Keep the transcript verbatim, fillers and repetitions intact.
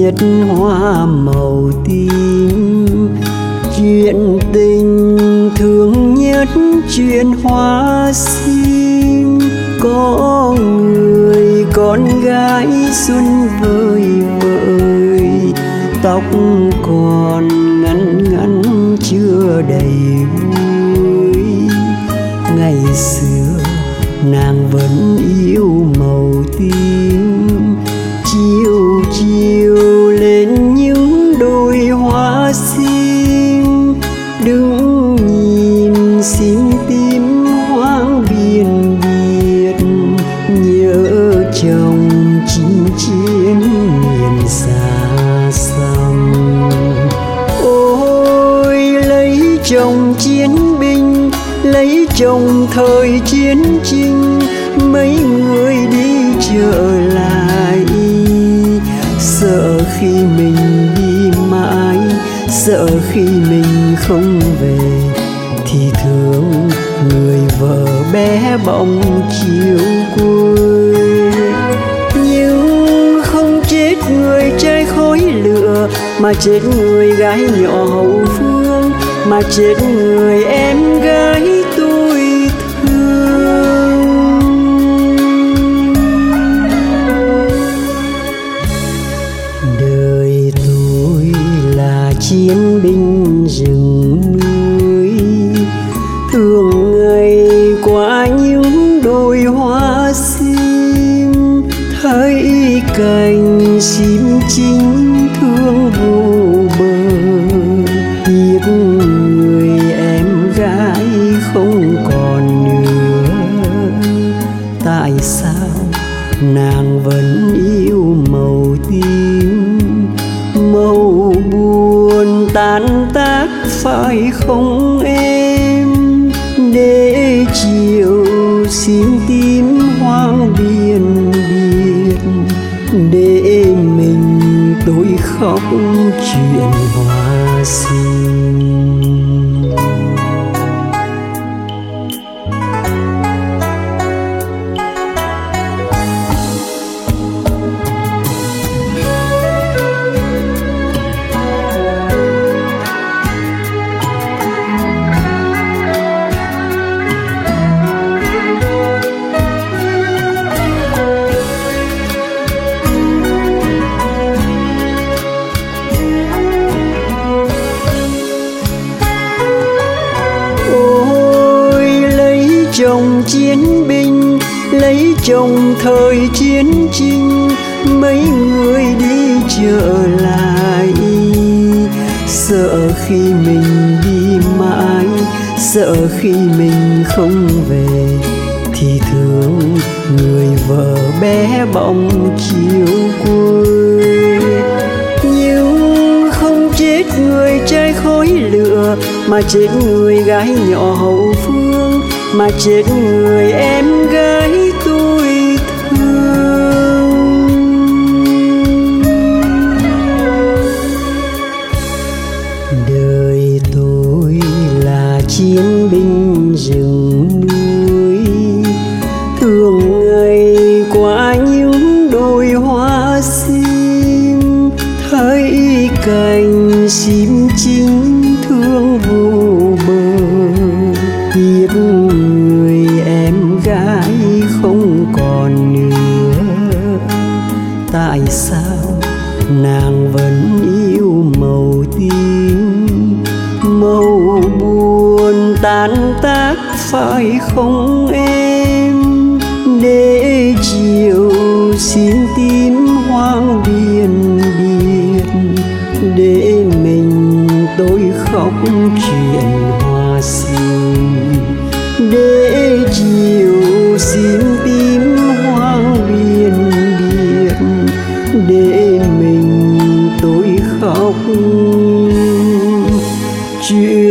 nhất hoa màu tím. Chuyện tình thương nhất chuyện hoa sim, có người con gái xuân vơi vợi, tóc còn ngắn ngắn chưa đầy vui. Ngày xưa nàng vẫn yêu màu tím, chiều chiều lên những đôi hoa sim, đứng nhìn sim tím hoang biên biệt, nhớ chồng chinh chiến miền xa xăm. Ôi lấy chồng chiến binh, lấy chồng thời chiến tranh, mấy người đi trở lại, sợ khi mình đi mãi, sợ khi mình không về, thì thương người vợ bé bỏng chiều quê. Nhưng không chết người trai khói lửa, mà chết người gái nhỏ hậu phương, mà chết người em gái tôi thương. Đời tôi là chiến binh rừng núi, thường ngày qua những đôi hoa sim, thấy cành sim chính thương vô bờ, tiếc người em gái không còn nữa. Tại sao nàng vẫn yêu màu tím, màu buồn tan tác phải không em, để chiều xin tím hoang biên biệt, để mình tôi khóc chuyện hoa sim. Chồng chiến binh, lấy chồng thời chiến tranh, mấy người đi trở lại, sợ khi mình đi mãi, sợ khi mình không về, thì thương người vợ bé bỏng chiều quê. Nhưng không chết người trai khói lửa, mà chết người gái nhỏ hậu phương, mà chết người em gái tôi thương. Đời tôi là chiến binh rừng núi, thường ngày qua những đôi hoa sim, thấy cành sim chính thương vô bờ, tiếc người em gái không còn nữa. Tại sao nàng vẫn yêu màu tím, màu buồn tan tác phải không em, để chiều xin tím hoang biên biệt, để mình tôi khóc chuyện hoa sim, để chiều xin tím hoang biên biệt, để mình tôi khóc chuyện